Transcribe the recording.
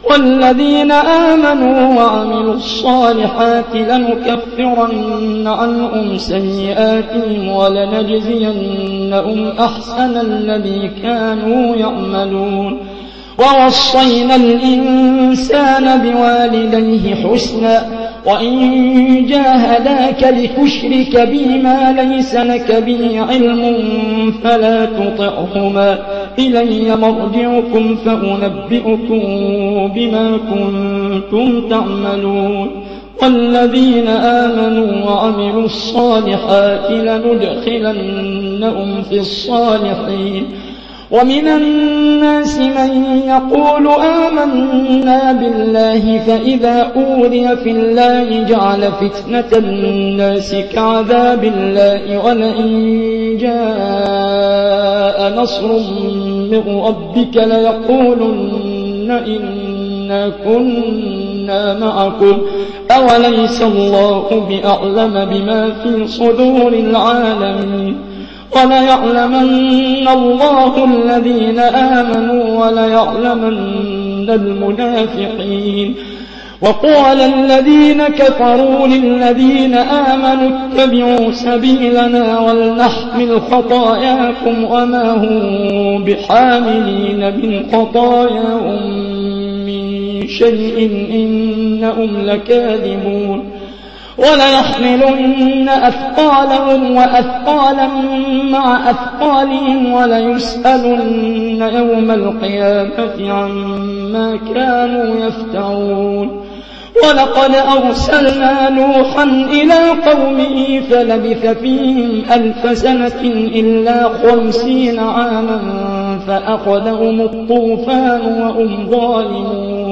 والذين آمنوا وعملوا الصالحات لنكفرن عنهم سيئاتهم ولنجزينهم أحسن الذي كانوا يعملون ووصينا الإنسان بوالديه حسنا وإن جاهداك لتشرك بي ما ليس لك به علم فلا تطعهما إلي مرجعكم فأنبئكم بما كنتم تعملون والذين آمنوا وعملوا الصالحات لندخلنهم في الصالحين ومن الناس من يقول آمنا بالله فإذا أوذي في الله جعل فتنة الناس كعذاب الله ولئن جاء نصر من ربك ليقولن إنا كنا معكم أوليس الله بأعلم بما في صدور العالمين وليعلمن الله الذين آمنوا وليعلمن المنافقين وقال الذين كفروا للذين آمنوا اتبعوا سبيلنا ولنحمل خطاياكم وما هم بحاملين من خطاياهم من شيء إنهم لكاذبون وليحملن أثقالهم وأثقالا مع أثقالهم وليسألن يوم القيامة عما كانوا يفترون ولقد أرسلنا نوحا إلى قومه فلبث فيهم 1000 سنة إلا 50 عاما فأخذهم الطوفان وهم ظالمون